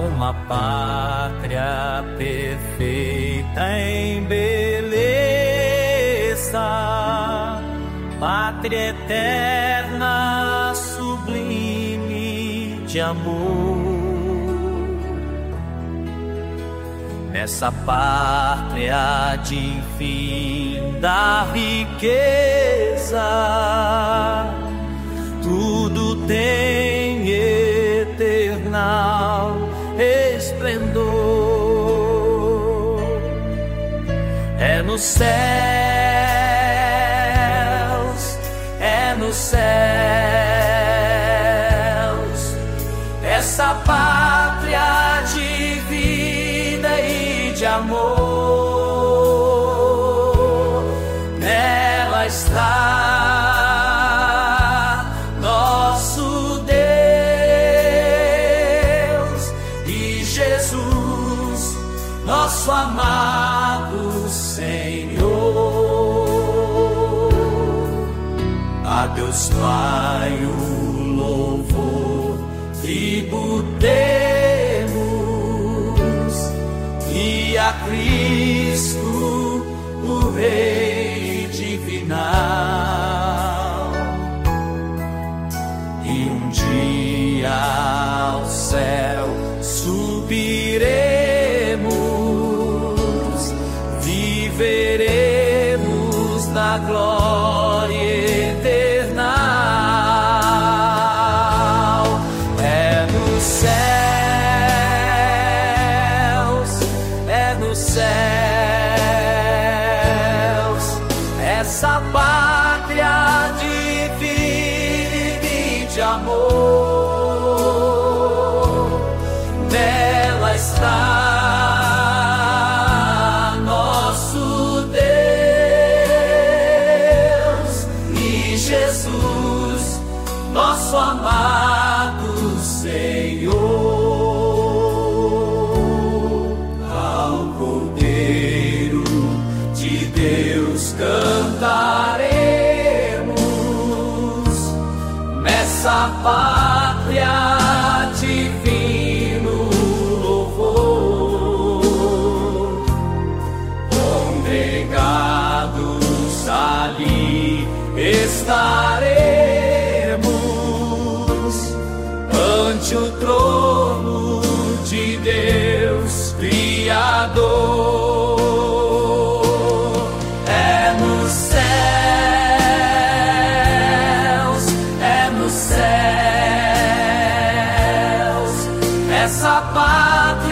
uma pátria perfeita em beleza, pátria eterna, sublime de amor. Nessa pátria de infinda riqueza, tudo tem eternal esplendor. É nos céus, é nos céus, essa pátria de vida e de amor. Nela está nosso Deus e Jesus, nosso amado Senhor. A Deus Pai o louvor tributemos e a Cristo o Rei divinal. E um dia ao céu subiremos, viveremos na glória eterna. É nos céus, essa pátria de vida e de amor. Nela está nosso Deus e Jesus, nosso amado Senhor. Deus cantaremos nessa pátria divino louvor. Congregados ali estaremos ante o trono de Deus Criador. Essa pátria